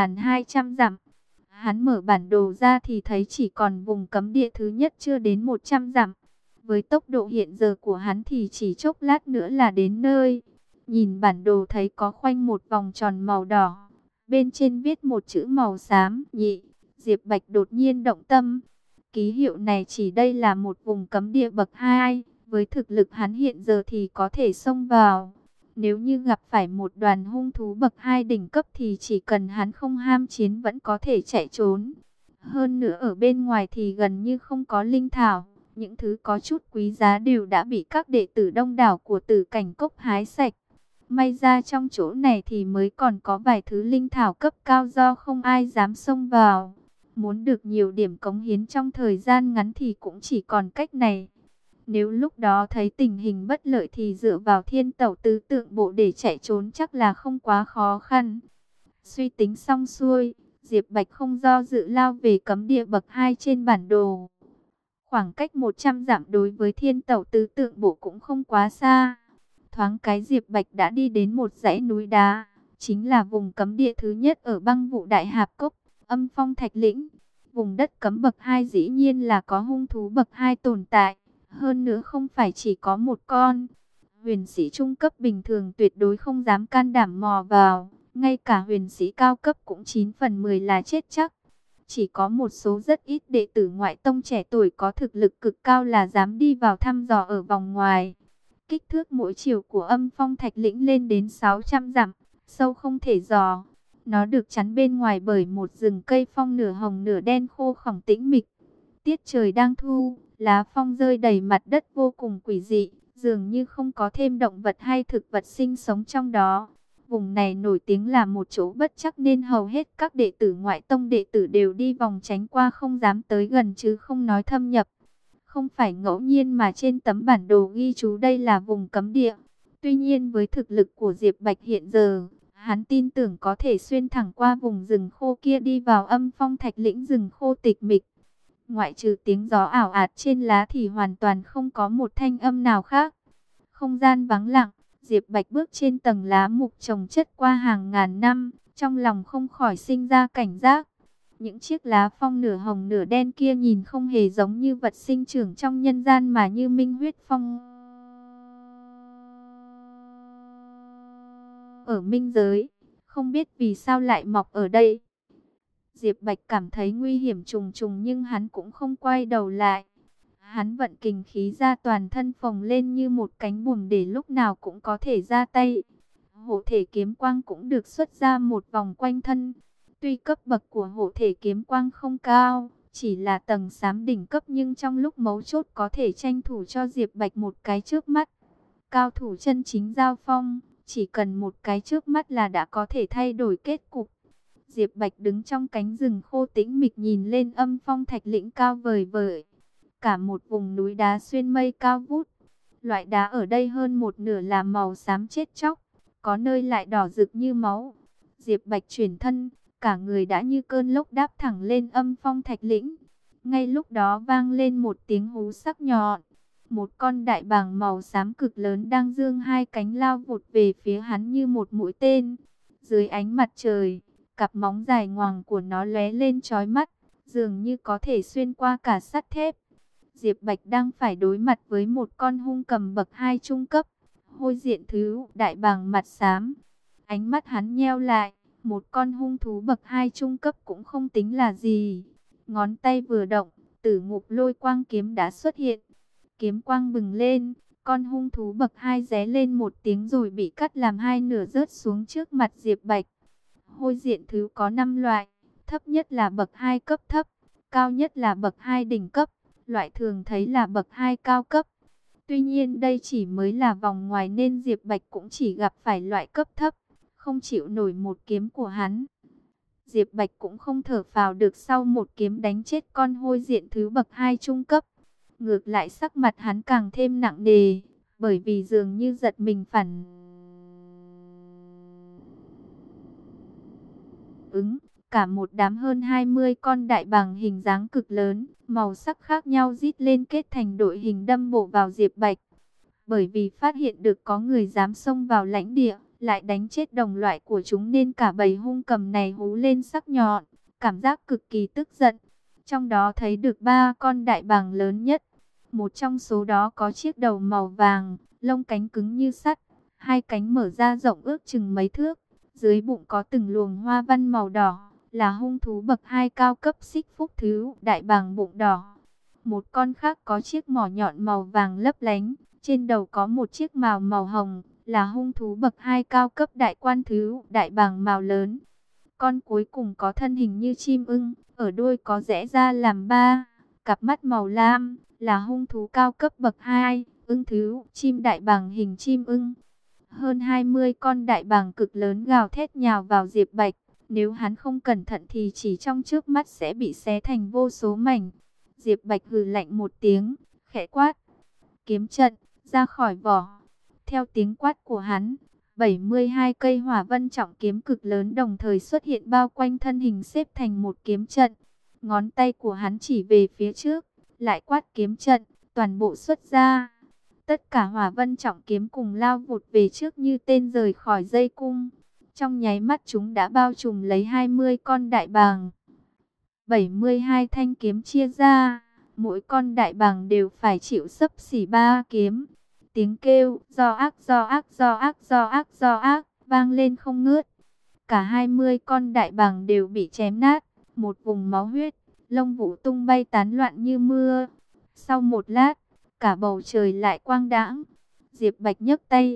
1200 dặm. Hắn mở bản đồ ra thì thấy chỉ còn vùng cấm địa thứ nhất chưa đến 100 dặm. Với tốc độ hiện giờ của hắn thì chỉ chốc lát nữa là đến nơi. Nhìn bản đồ thấy có khoanh một vòng tròn màu đỏ, bên trên viết một chữ màu xám nhị. Diệp Bạch đột nhiên động tâm. Ký hiệu này chỉ đây là một vùng cấm địa bậc 2, với thực lực hắn hiện giờ thì có thể xông vào. Nếu như gặp phải một đoàn hung thú bậc 2 đỉnh cấp thì chỉ cần hắn không ham chiến vẫn có thể chạy trốn. Hơn nữa ở bên ngoài thì gần như không có linh thảo, những thứ có chút quý giá đều đã bị các đệ tử đông đảo của Tử Cảnh Cốc hái sạch. May ra trong chỗ này thì mới còn có vài thứ linh thảo cấp cao do không ai dám xông vào. Muốn được nhiều điểm cống hiến trong thời gian ngắn thì cũng chỉ còn cách này. Nếu lúc đó thấy tình hình bất lợi thì dựa vào Thiên Tẩu Tứ Tượng Bộ để chạy trốn chắc là không quá khó khăn. Suy tính xong xuôi, Diệp Bạch không do dự lao về cấm địa bậc 2 trên bản đồ. Khoảng cách 100 dặm đối với Thiên Tẩu Tứ Tượng Bộ cũng không quá xa. Thoáng cái Diệp Bạch đã đi đến một dãy núi đá, chính là vùng cấm địa thứ nhất ở Băng Vụ Đại Hạp Cốc, Âm Phong Thạch Lĩnh. Vùng đất cấm bậc 2 dĩ nhiên là có hung thú bậc 2 tồn tại, hơn nữa không phải chỉ có một con. Huyền sĩ trung cấp bình thường tuyệt đối không dám can đảm mò vào, ngay cả huyền sĩ cao cấp cũng 9 phần 10 là chết chắc. Chỉ có một số rất ít đệ tử ngoại tông trẻ tuổi có thực lực cực cao là dám đi vào thăm dò ở vòng ngoài. Kích thước mỗi chiều của Âm Phong Thạch Lĩnh lên đến 600 dặm, sâu không thể dò. Nó được chắn bên ngoài bởi một rừng cây phong nửa hồng nửa đen khô khỏng tĩnh mịch. Tiết trời đang thu, lá phong rơi đầy mặt đất vô cùng quỷ dị, dường như không có thêm động vật hay thực vật sinh sống trong đó. Vùng này nổi tiếng là một chỗ bất trắc nên hầu hết các đệ tử ngoại tông đệ tử đều đi vòng tránh qua, không dám tới gần chứ không nói thâm nhập. Không phải ngẫu nhiên mà trên tấm bản đồ ghi chú đây là vùng cấm địa. Tuy nhiên với thực lực của Diệp Bạch hiện giờ, hắn tin tưởng có thể xuyên thẳng qua vùng rừng khô kia đi vào Âm Phong Thạch Lĩnh. Rừng khô tịch mịch, ngoại trừ tiếng gió ảo ạt trên lá thì hoàn toàn không có một thanh âm nào khác. Không gian vắng lặng, Diệp Bạch bước trên tầng lá mục chồng chất qua hàng ngàn năm, trong lòng không khỏi sinh ra cảnh giác. Những chiếc lá phong nửa hồng nửa đen kia nhìn không hề giống như vật sinh trưởng trong nhân gian mà như minh huyết phong ở minh giới, không biết vì sao lại mọc ở đây. Diệp Bạch cảm thấy nguy hiểm trùng trùng nhưng hắn cũng không quay đầu lại. Hắn vận kình khí ra toàn thân phồng lên như một cánh buồm để lúc nào cũng có thể ra tay. Hộ thể kiếm quang cũng được xuất ra một vòng quanh thân. Tuy cấp bậc của hộ thể kiếm quang không cao, chỉ là tầng xám đỉnh cấp nhưng trong lúc mấu chốt có thể tranh thủ cho Diệp Bạch một cái chớp mắt. Cao thủ chân chính giao phong, chỉ cần một cái chớp mắt là đã có thể thay đổi kết cục. Diệp Bạch đứng trong cánh rừng khô tĩnh mịch nhìn lên Âm Phong Thạch Lĩnh cao vời vợi. Cả một vùng núi đá xuyên mây cao vút. Loại đá ở đây hơn một nửa là màu xám chết chóc, có nơi lại đỏ rực như máu. Diệp Bạch chuyển thân, cả người đã như cơn lốc đáp thẳng lên Âm Phong Thạch Lĩnh. Ngay lúc đó vang lên một tiếng hú sắc nhọn. Một con đại bàng màu xám cực lớn đang giương hai cánh lao vụt về phía hắn như một mũi tên. Dưới ánh mặt trời, cặp móng dài ngoằng của nó lóe lên chói mắt, dường như có thể xuyên qua cả sắt thép. Diệp Bạch đang phải đối mặt với một con hung cầm bậc 2 trung cấp, Hôi Diện Thú, đại bàng mặt xám. Ánh mắt hắn nheo lại, một con hung thú bậc 2 trung cấp cũng không tính là gì. Ngón tay vừa động, Tử Ngục Lôi Quang kiếm đã xuất hiện. Kiếm quang bừng lên, con hung thú bậc 2 ré lên một tiếng rồi bị cắt làm hai nửa rớt xuống trước mặt Diệp Bạch. Hôi Diện Thú có 5 loại, thấp nhất là bậc 2 cấp thấp, cao nhất là bậc 2 đỉnh cấp, loại thường thấy là bậc 2 cao cấp. Tuy nhiên đây chỉ mới là vòng ngoài nên Diệp Bạch cũng chỉ gặp phải loại cấp thấp, không chịu nổi một kiếm của hắn. Diệp Bạch cũng không thở phào được sau một kiếm đánh chết con Hôi Diện Thú bậc 2 trung cấp. Ngược lại sắc mặt hắn càng thêm nặng nề, bởi vì dường như giật mình phản ứng. Cả một đám hơn 20 con đại bàng hình dáng cực lớn, màu sắc khác nhau rít lên kết thành đội hình đâm bộ vào Diệp Bạch. Bởi vì phát hiện được có người dám xông vào lãnh địa, lại đánh chết đồng loại của chúng nên cả bầy hung cầm này hú lên sắc nhọn, cảm giác cực kỳ tức giận. Trong đó thấy được 3 con đại bàng lớn nhất. Một trong số đó có chiếc đầu màu vàng, lông cánh cứng như sắt, hai cánh mở ra rộng ước chừng mấy thước. Dưới bụng có từng luồng hoa văn màu đỏ, là hung thú bậc 2 cao cấp Xích Phúc Thú, đại bàng bụng đỏ. Một con khác có chiếc mỏ nhọn màu vàng lấp lánh, trên đầu có một chiếc mào màu hồng, là hung thú bậc 2 cao cấp Đại Quan Thú, đại bàng mào lớn. Con cuối cùng có thân hình như chim ưng, ở đuôi có rẽ ra làm 3, cặp mắt màu lam, là hung thú cao cấp bậc 2, ưng thú, chim đại bàng hình chim ưng. Hơn 20 con đại bàng cực lớn gào thét nhào vào Diệp Bạch, nếu hắn không cẩn thận thì chỉ trong chớp mắt sẽ bị xé thành vô số mảnh. Diệp Bạch hừ lạnh một tiếng, khẽ quát: "Kiếm trận, ra khỏi vỏ." Theo tiếng quát của hắn, 72 cây hỏa vân trọng kiếm cực lớn đồng thời xuất hiện bao quanh thân hình xếp thành một kiếm trận. Ngón tay của hắn chỉ về phía trước, lại quát kiếm trận, toàn bộ xuất ra. Tất cả hỏa vân trọng kiếm cùng lao vụt về trước như tên rời khỏi dây cung. Trong nháy mắt chúng đã bao trùm lấy 20 con đại bàng. 72 thanh kiếm chia ra, mỗi con đại bàng đều phải chịu xấp xỉ 3 kiếm. Tiếng kêu do ác do ác do ác do ác do ác vang lên không ngớt. Cả 20 con đại bàng đều bị chém nát, một vùng máu huyết, lông vũ tung bay tán loạn như mưa. Sau một lát, cả bầu trời lại quang đãng. Diệp Bạch nhấc tay,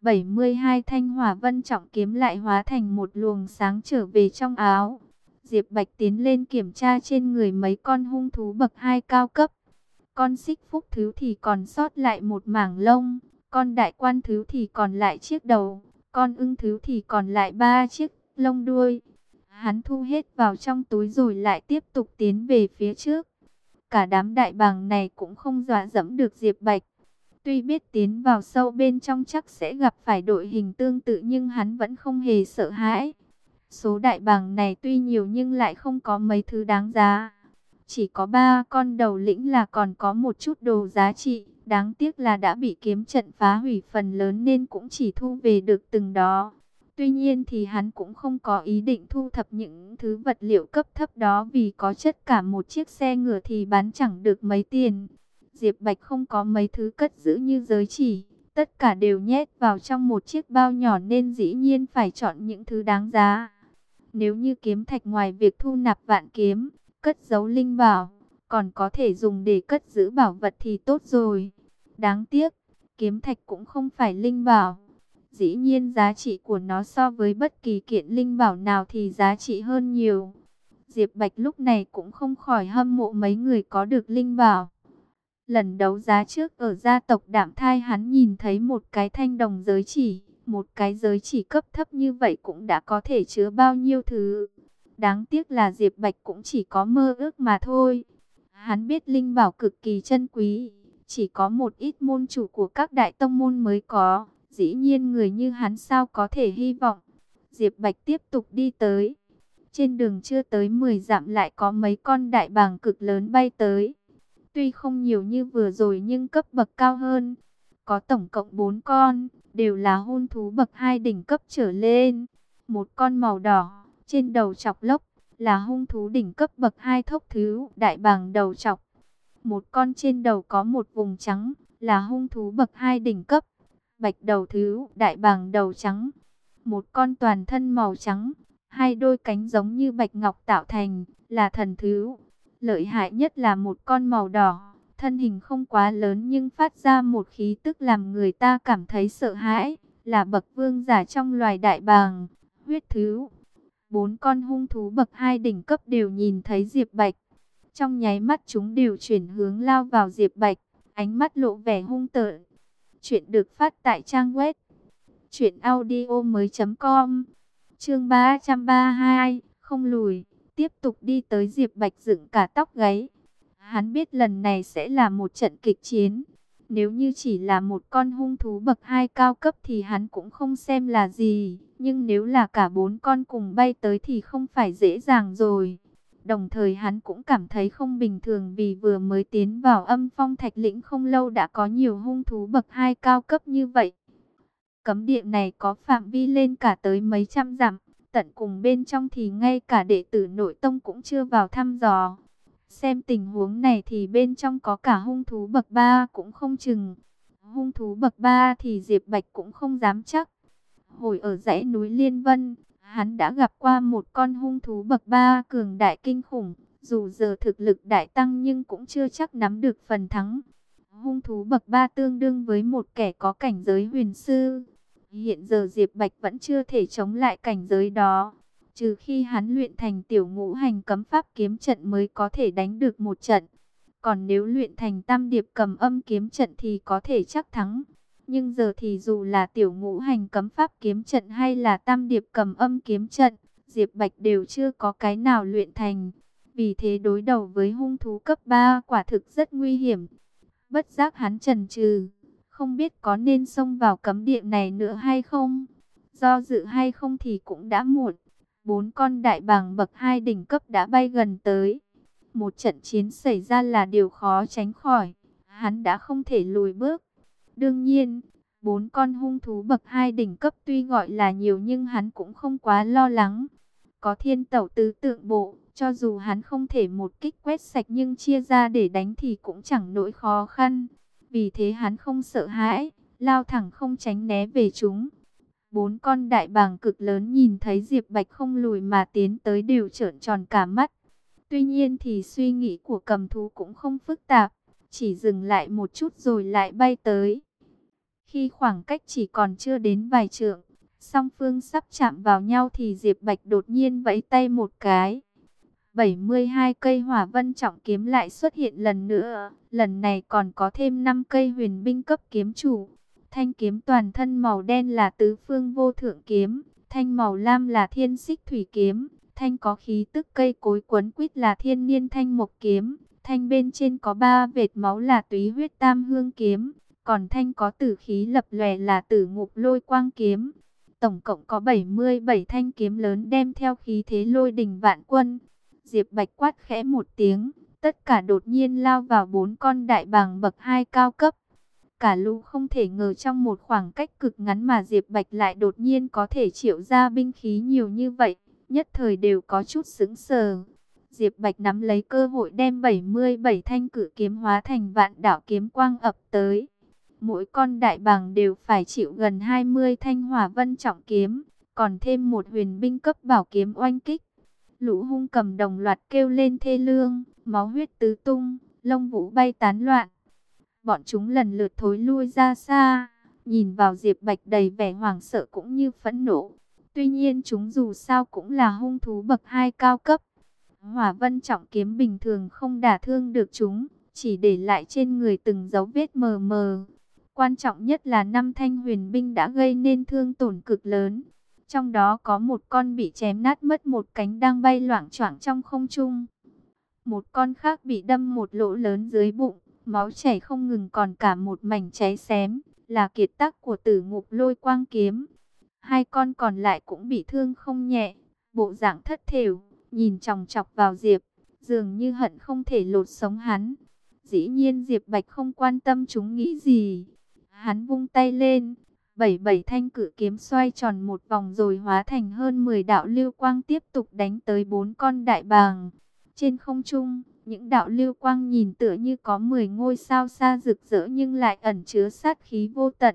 72 thanh hỏa vân trọng kiếm lại hóa thành một luồng sáng trở về trong áo. Diệp Bạch tiến lên kiểm tra trên người mấy con hung thú bậc 2 cao cấp. Con Xích Phúc Thú thì còn sót lại một mảng lông, con Đại Quan Thú thì còn lại chiếc đầu, con Ưng Thú thì còn lại 3 chiếc lông đuôi. Hắn thu hết vào trong túi rồi lại tiếp tục tiến về phía trước. Cả đám đại bàng này cũng không dọa dẫm được Diệp Bạch. Tuy biết tiến vào sâu bên trong chắc sẽ gặp phải đội hình tương tự nhưng hắn vẫn không hề sợ hãi. Số đại bàng này tuy nhiều nhưng lại không có mấy thứ đáng giá. Chỉ có 3 con đầu lĩnh là còn có một chút đồ giá trị. Đáng tiếc là đã bị kiếm trận phá hủy phần lớn nên cũng chỉ thu về được từng đó. Tuy nhiên thì hắn cũng không có ý định thu thập những thứ vật liệu cấp thấp đó vì có chất cả một chiếc xe ngựa thì bán chẳng được mấy tiền. Diệp Bạch không có mấy thứ cất giữ như giới chỉ, tất cả đều nhét vào trong một chiếc bao nhỏ nên dĩ nhiên phải chọn những thứ đáng giá. Nếu như kiếm thạch ngoài việc thu nạp vạn kiếm, cất giấu linh bảo, còn có thể dùng để cất giữ bảo vật thì tốt rồi. Đáng tiếc, kiếm thạch cũng không phải linh bảo. Dĩ nhiên giá trị của nó so với bất kỳ kiện linh bảo nào thì giá trị hơn nhiều. Diệp Bạch lúc này cũng không khỏi hâm mộ mấy người có được linh bảo. Lần đấu giá trước ở gia tộc Đạm Thai hắn nhìn thấy một cái thanh đồng giới chỉ. Một cái giới chỉ cấp thấp như vậy cũng đã có thể chứa bao nhiêu thứ. Đáng tiếc là Diệp Bạch cũng chỉ có mơ ước mà thôi. Hắn biết linh bảo cực kỳ chân quý, chỉ có một ít môn chủ của các đại tông môn mới có. Dĩ nhiên người như hắn sao có thể hy vọng. Diệp Bạch tiếp tục đi tới. Trên đường chưa tới 10 dặm lại có mấy con đại bàng cực lớn bay tới. Tuy không nhiều như vừa rồi nhưng cấp bậc cao hơn. Có tổng cộng 4 con, đều là hung thú bậc 2 đỉnh cấp trở lên. Một con màu đỏ, trên đầu chọc lốc, là hung thú đỉnh cấp bậc 2 thốc thứ đại bàng đầu chọc. Một con trên đầu có một vùng trắng, là hung thú bậc 2 đỉnh cấp, bạch đầu thứ đại bàng đầu trắng. Một con toàn thân màu trắng, hai đôi cánh giống như bạch ngọc tạo thành, là thần thú. Lợi hại nhất là một con màu đỏ, thân hình không quá lớn nhưng phát ra một khí tức làm người ta cảm thấy sợ hãi, là bậc vương giả trong loài đại bàng, huyết thú. 4 con hung thú bậc 2 đỉnh cấp đều nhìn thấy Diệp Bạch. Trong nháy mắt chúng đều chuyển hướng lao vào Diệp Bạch, ánh mắt lộ vẻ hung tợn. Chuyện được phát tại trang web truyệnaudiomoi.com. Chương 332, không lùi, tiếp tục đi tới Diệp Bạch dựng cả tóc gáy. Hắn biết lần này sẽ là một trận kịch chiến. Nếu như chỉ là một con hung thú bậc 2 cao cấp thì hắn cũng không xem là gì. Nhưng nếu là cả 4 con cùng bay tới thì không phải dễ dàng rồi. Đồng thời hắn cũng cảm thấy không bình thường vì vừa mới tiến vào Âm Phong Thạch Lĩnh không lâu đã có nhiều hung thú bậc 2 cao cấp như vậy. Cấm địa này có phạm vi lên cả tới mấy trăm dặm. Tận cùng bên trong thì ngay cả đệ tử nội tông cũng chưa vào thăm dò. Xem tình huống này thì bên trong có cả hung thú bậc 3 cũng không chừng. Hung thú bậc 3 thì Diệp Bạch cũng không dám chắc. Hồi ở dãy núi Liên Vân, hắn đã gặp qua một con hung thú bậc 3 cường đại kinh khủng. Dù giờ thực lực đại tăng nhưng cũng chưa chắc nắm được phần thắng. Hung thú bậc 3 tương đương với một kẻ có cảnh giới huyền sư. Hiện giờ Diệp Bạch vẫn chưa thể chống lại cảnh giới đó. Trừ khi hắn luyện thành tiểu ngũ hành cấm pháp kiếm trận mới có thể đánh được một trận. Còn nếu luyện thành tam điệp cầm âm kiếm trận thì có thể chắc thắng. Nhưng giờ thì dù là tiểu ngũ hành cấm pháp kiếm trận hay là tam điệp cầm âm kiếm trận, Diệp Bạch đều chưa có cái nào luyện thành. Vì thế đối đầu với hung thú cấp 3 quả thực rất nguy hiểm. Bất giác hắn chần chừ, không biết có nên xông vào cấm địa này nữa hay không. Do dự hay không thì cũng đã muộn. 4 con đại bàng bậc 2 đỉnh cấp đã bay gần tới. Một trận chiến xảy ra là điều khó tránh khỏi. Hắn đã không thể lùi bước. Đương nhiên, 4 con hung thú bậc 2 đỉnh cấp tuy gọi là nhiều nhưng hắn cũng không quá lo lắng. Có thiên tẩu tứ tượng bộ, cho dù hắn không thể một kích quét sạch nhưng chia ra để đánh thì cũng chẳng nỗi khó khăn. Vì thế hắn không sợ hãi, lao thẳng không tránh né về chúng. 4 con đại bàng cực lớn nhìn thấy Diệp Bạch không lùi mà tiến tới đều trợn tròn cả mắt. Tuy nhiên thì suy nghĩ của cầm thú cũng không phức tạp, chỉ dừng lại một chút rồi lại bay tới. Khi khoảng cách chỉ còn chưa đến vài trượng, song phương sắp chạm vào nhau thì Diệp Bạch đột nhiên vẫy tay một cái. 72 cây hỏa vân trọng kiếm lại xuất hiện lần nữa, lần này còn có thêm 5 cây huyền binh cấp kiếm chủ. Thanh kiếm toàn thân màu đen là tứ phương vô thượng kiếm, thanh màu lam là thiên xích thủy kiếm, thanh có khí tức cây cối quấn quýt là thiên niên thanh mộc kiếm, thanh bên trên có 3 vệt máu là túy huyết tam hương kiếm, còn thanh có tử khí lập lòe là tử ngục lôi quang kiếm. Tổng cộng có 77 thanh kiếm lớn đem theo khí thế lôi đình vạn quân. Diệp Bạch quát khẽ một tiếng, tất cả đột nhiên lao vào 4 con đại bàng bậc 2 cao cấp. Cả lũ không thể ngờ trong một khoảng cách cực ngắn mà Diệp Bạch lại đột nhiên có thể triệu ra binh khí nhiều như vậy, nhất thời đều có chút sững sờ. Diệp Bạch nắm lấy cơ hội đem 77 thanh cử kiếm hóa thành vạn đạo kiếm quang ập tới. Mỗi con đại bàng đều phải chịu gần 20 thanh hỏa vân trọng kiếm, còn thêm một huyền binh cấp bảo kiếm oanh kích. Lũ hung cầm đồng loạt kêu lên thê lương, máu huyết tứ tung, lông vũ bay tán loạn. Bọn chúng lần lượt thối lui ra xa, nhìn vào Diệp Bạch đầy vẻ hoảng sợ cũng như phẫn nộ. Tuy nhiên chúng dù sao cũng là hung thú bậc 2 cao cấp. Hỏa vân trọng kiếm bình thường không đả thương được chúng, chỉ để lại trên người từng dấu vết mờ mờ. Quan trọng nhất là 5 thanh huyền binh đã gây nên thương tổn cực lớn. Trong đó có một con bị chém nát mất một cánh đang bay loạng choạng trong không trung. Một con khác bị đâm một lỗ lớn dưới bụng, máu chảy không ngừng còn cả một mảnh cháy xém, là kiệt tác của Tử Ngục Lôi Quang kiếm. Hai con còn lại cũng bị thương không nhẹ, bộ dạng thất thểu, nhìn chòng chọc vào Diệp, dường như hận không thể lột sống hắn. Dĩ nhiên Diệp Bạch không quan tâm chúng nghĩ gì. Hắn vung tay lên, bảy thanh cự kiếm xoay tròn một vòng rồi hóa thành hơn 10 đạo lưu quang tiếp tục đánh tới 4 con đại bàng. Trên không trung, những đạo lưu quang nhìn tựa như có 10 ngôi sao xa rực rỡ nhưng lại ẩn chứa sát khí vô tận.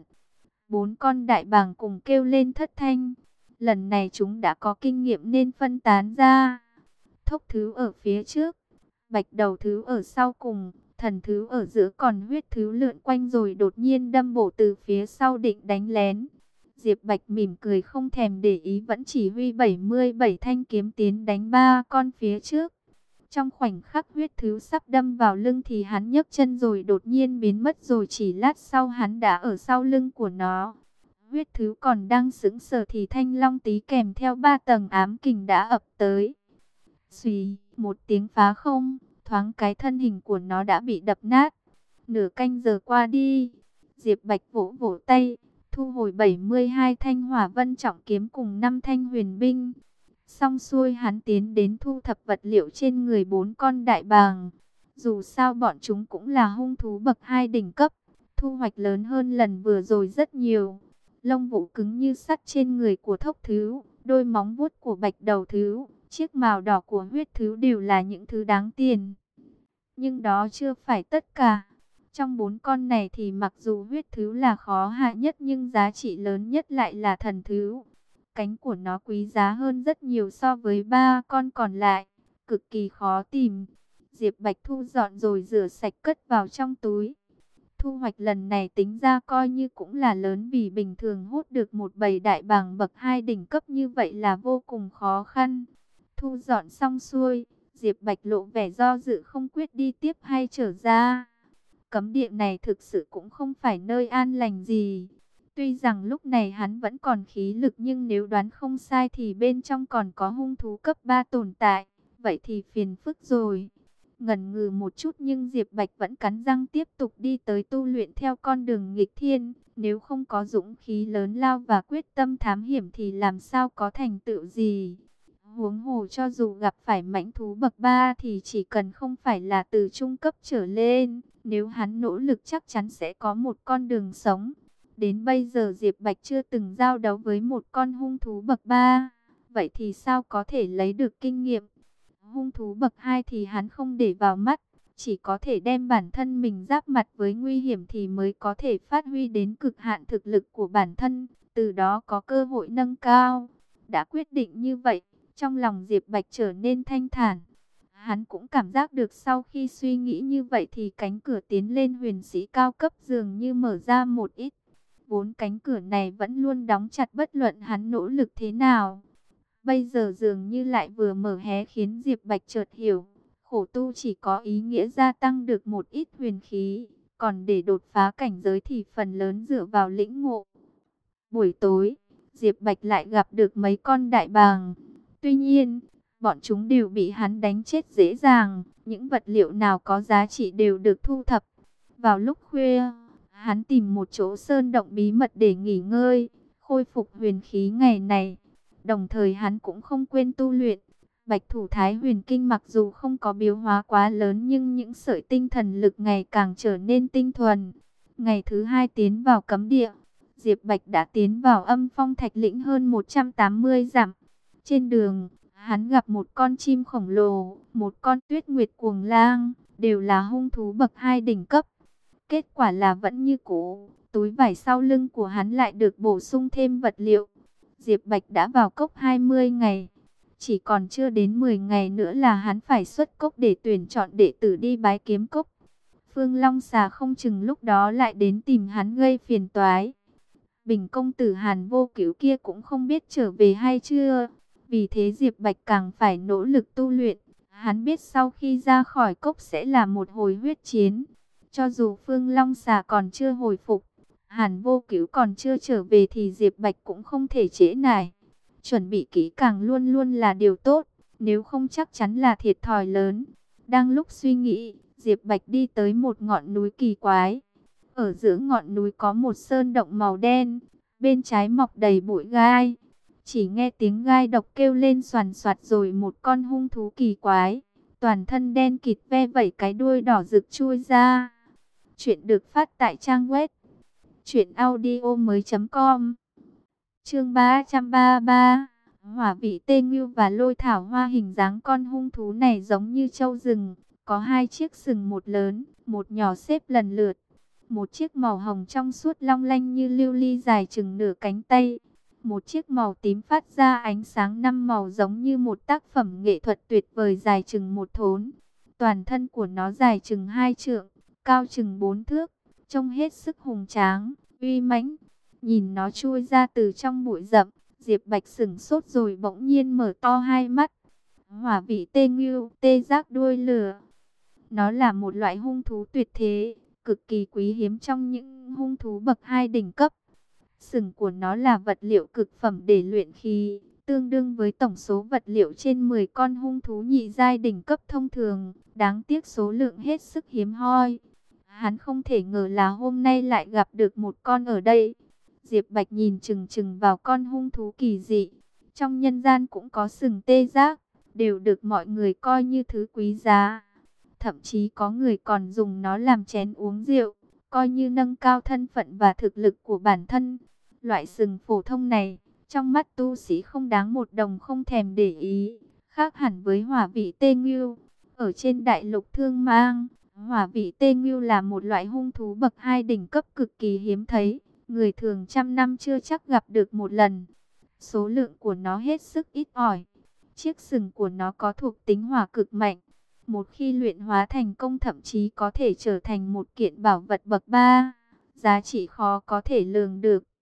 4 con đại bàng cùng kêu lên thất thanh. Lần này chúng đã có kinh nghiệm nên phân tán ra. Thốc thứ ở phía trước, bạch đầu thứ ở sau cùng, thần thứ ở giữa, còn huyết thứ lượn quanh rồi đột nhiên đâm bổ từ phía sau định đánh lén. Diệp Bạch mỉm cười không thèm để ý, vẫn chỉ huy 77 thanh kiếm tiến đánh 3 con phía trước. Trong khoảnh khắc huyết thứ sắp đâm vào lưng thì hắn nhấc chân rồi đột nhiên biến mất, rồi chỉ lát sau hắn đã ở sau lưng của nó. Huyết thứ còn đang sững sờ thì thanh long tí kèm theo 3 tầng ám kình đã ập tới. Xùy, một tiếng phá không, thoáng cái thân hình của nó đã bị đập nát. Nửa canh giờ qua đi, Diệp Bạch vỗ vỗ tay, thu hồi 72 thanh hỏa vân trọng kiếm cùng 5 thanh huyền binh. Xong xuôi hắn tiến đến thu thập vật liệu trên người 4 con đại bàng. Dù sao bọn chúng cũng là hung thú bậc 2 đỉnh cấp, thu hoạch lớn hơn lần vừa rồi rất nhiều. Lông vũ cứng như sắt trên người của thốc thứ, đôi móng vuốt của bạch đầu thứ, chiếc mào đỏ của huyết thứ đều là những thứ đáng tiền. Nhưng đó chưa phải tất cả. Trong 4 con này thì mặc dù huyết thứ là khó hạ nhất nhưng giá trị lớn nhất lại là thần thứ. Cánh của nó quý giá hơn rất nhiều so với 3 con còn lại, cực kỳ khó tìm. Diệp Bạch thu dọn rồi rửa sạch cất vào trong túi. Thu hoạch lần này tính ra coi như cũng là lớn, vì bình thường hút được một bầy đại bàng bậc 2 đỉnh cấp như vậy là vô cùng khó khăn. Thu dọn xong xuôi, Diệp Bạch lộ vẻ do dự không quyết đi tiếp hay trở ra. Cấm địa này thực sự cũng không phải nơi an lành gì. Tuy rằng lúc này hắn vẫn còn khí lực nhưng nếu đoán không sai thì bên trong còn có hung thú cấp 3 tồn tại. Vậy thì phiền phức rồi. Ngần ngừ một chút nhưng Diệp Bạch vẫn cắn răng tiếp tục đi tới tu luyện theo con đường nghịch thiên. Nếu không có dũng khí lớn lao và quyết tâm thám hiểm thì làm sao có thành tựu gì. Huống hồ cho dù gặp phải mãnh thú bậc 3 thì chỉ cần không phải là từ trung cấp trở lên, nếu hắn nỗ lực chắc chắn sẽ có một con đường sống. Đến bây giờ Diệp Bạch chưa từng giao đấu với một con hung thú bậc 3, vậy thì sao có thể lấy được kinh nghiệm. Hung thú bậc 2 thì hắn không để vào mắt, chỉ có thể đem bản thân mình giáp mặt với nguy hiểm thì mới có thể phát huy đến cực hạn thực lực của bản thân, từ đó có cơ hội nâng cao. Đã quyết định như vậy, trong lòng Diệp Bạch trở nên thanh thản. Hắn cũng cảm giác được sau khi suy nghĩ như vậy thì cánh cửa tiến lên huyền sĩ cao cấp dường như mở ra một ít. Vốn cánh cửa này vẫn luôn đóng chặt bất luận hắn nỗ lực thế nào. Bây giờ dường như lại vừa mở hé khiến Diệp Bạch chợt hiểu. Khổ tu chỉ có ý nghĩa gia tăng được một ít huyền khí. Còn để đột phá cảnh giới thì phần lớn dựa vào lĩnh ngộ. Buổi tối, Diệp Bạch lại gặp được mấy con đại bàng. Tuy nhiên, bọn chúng đều bị hắn đánh chết dễ dàng. Những vật liệu nào có giá trị đều được thu thập. Vào lúc khuya, hắn tìm một chỗ sơn động bí mật để nghỉ ngơi, khôi phục huyền khí ngày này. Đồng thời hắn cũng không quên tu luyện. Bạch thủ thái huyền kinh mặc dù không có biến hóa quá lớn nhưng những sợi tinh thần lực ngày càng trở nên tinh thuần. Ngày thứ 2 tiến vào cấm địa, Diệp Bạch đã tiến vào âm phong thạch lĩnh hơn 180 dặm. Trên đường, hắn gặp một con chim khổng lồ, một con tuyết nguyệt cuồng lang, đều là hung thú bậc 2 đỉnh cấp. Kết quả là vẫn như cũ, túi vải sau lưng của hắn lại được bổ sung thêm vật liệu. Diệp Bạch đã vào cốc 20 ngày, chỉ còn chưa đến 10 ngày nữa là hắn phải xuất cốc để tuyển chọn đệ tử đi bái kiếm cốc. Phương Long Xà không chừng lúc đó lại đến tìm hắn gây phiền toái. Bình công tử Hàn Vô Cứu kia cũng không biết trở về hay chưa. Vì thế Diệp Bạch càng phải nỗ lực tu luyện. Hắn biết sau khi ra khỏi cốc sẽ là một hồi huyết chiến. Cho dù Phương Long Xà còn chưa hồi phục, Hàn Vô Cứu còn chưa trở về thì Diệp Bạch cũng không thể trễ nải. Chuẩn bị kỹ càng luôn luôn là điều tốt, nếu không chắc chắn là thiệt thòi lớn. Đang lúc suy nghĩ, Diệp Bạch đi tới một ngọn núi kỳ quái. Ở giữa ngọn núi có một sơn động màu đen, bên trái mọc đầy bụi gai. Chỉ nghe tiếng gai độc kêu lên xoàn xoạt, rồi một con hung thú kỳ quái, toàn thân đen kịt ve vẩy cái đuôi đỏ rực chui ra. Chuyện được phát tại trang web truyệnaudiomoi.com. Chương 333. Hỏa vị tê ngưu và lôi thảo hoa. Hình dáng con hung thú này giống như trâu rừng, có hai chiếc sừng, một lớn, một nhỏ xếp lần lượt. Một chiếc màu hồng trong suốt long lanh như lưu ly dài chừng nửa cánh tay. Một chiếc màu tím phát ra ánh sáng năm màu giống như một tác phẩm nghệ thuật tuyệt vời dài chừng một thốn. Toàn thân của nó dài chừng 2 trượng, cao chừng 4 thước, trông hết sức hùng tráng, uy mãnh. Nhìn nó chui ra từ trong bụi rậm, Diệp Bạch sững sốt rồi bỗng nhiên mở to hai mắt. Hỏa vị tê ngưu, tê giác đuôi lửa. Nó là một loại hung thú tuyệt thế, cực kỳ quý hiếm trong những hung thú bậc 2 đỉnh cấp. Sừng của nó là vật liệu cực phẩm để luyện khí, tương đương với tổng số vật liệu trên 10 con hung thú nhị giai đỉnh cấp thông thường. Đáng tiếc số lượng hết sức hiếm hoi. Hắn không thể ngờ là hôm nay lại gặp được một con ở đây. Diệp Bạch nhìn chừng chừng vào con hung thú kỳ dị. Trong nhân gian cũng có sừng tê giác, đều được mọi người coi như thứ quý giá. Thậm chí có người còn dùng nó làm chén uống rượu, coi như nâng cao thân phận và thực lực của bản thân. Loại sừng phổ thông này, trong mắt tu sĩ không đáng một đồng, không thèm để ý. Khác hẳn với hỏa vị tê ngưu. Ở trên đại lục Thương Mang, hỏa vị tê ngưu là một loại hung thú bậc 2 đỉnh cấp cực kỳ hiếm thấy. Người thường trăm năm chưa chắc gặp được một lần. Số lượng của nó hết sức ít ỏi. Chiếc sừng của nó có thuộc tính hỏa cực mạnh. Một khi luyện hóa thành công thậm chí có thể trở thành một kiện bảo vật bậc 3. Giá trị khó có thể lường được.